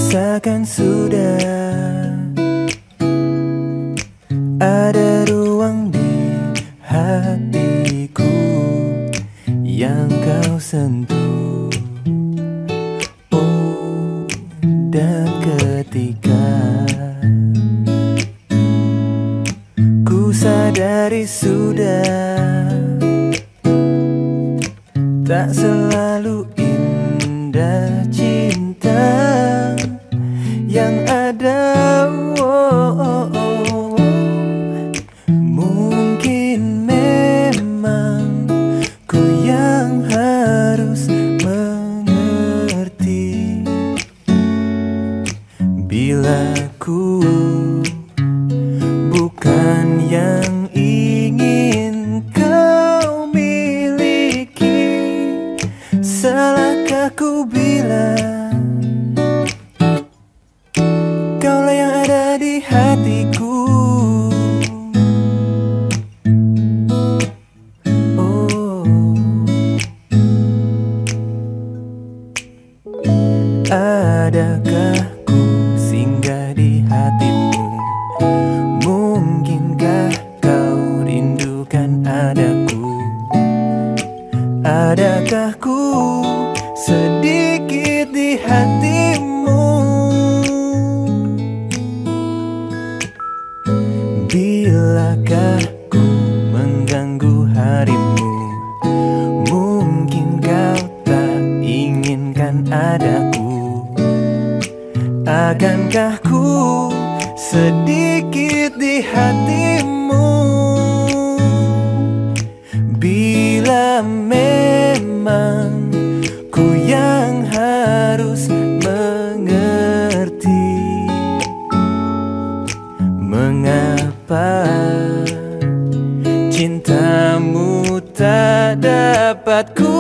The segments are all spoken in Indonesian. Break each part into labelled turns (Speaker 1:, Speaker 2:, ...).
Speaker 1: Rasakan sudah ada ruang di hatiku yang kau sentuh. Oh, dan ketika ku sadari sudah tak selalu indah cinta yang ada. Mungkin memang ku yang harus mengerti bila ku bukan yang ingin kau miliki. Salahkah ku bilang kaulah yang ada di hatiku? Oh, adakah ku singgah di hatimu? Mungkinkah kau rindukan adaku? Adakah ku sedikit di hatimu? Bilakah ku mengganggu harimu? Mungkin kau tak inginkan adaku? Akankah ku sedikit di hatimu? Bila memang ku yang harus mengerti, mengapa cintamu tak dapat ku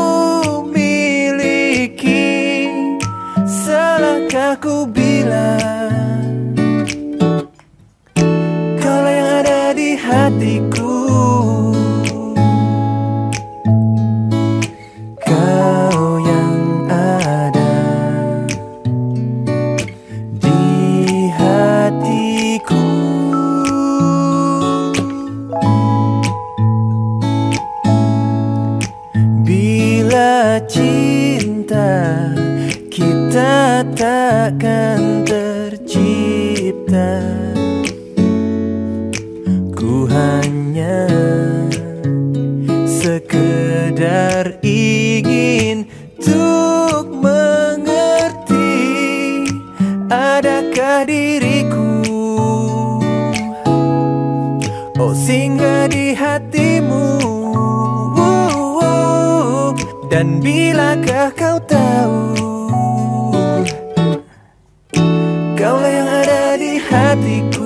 Speaker 1: miliki? Salahkah ku bilang kaulah yang ada di hatiku? Kau yang ada di hatiku. Bila cinta kita takkan tercipta, ku hanya sekedar ingin untuk mengerti, adakah diriku oh singgah di hatimu? Dan bilakah kau tahu kaulah yang ada di hatiku?